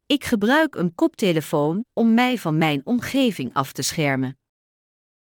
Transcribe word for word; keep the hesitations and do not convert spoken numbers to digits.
Ik gebruik een koptelefoon om mij van mijn omgeving af te schermen.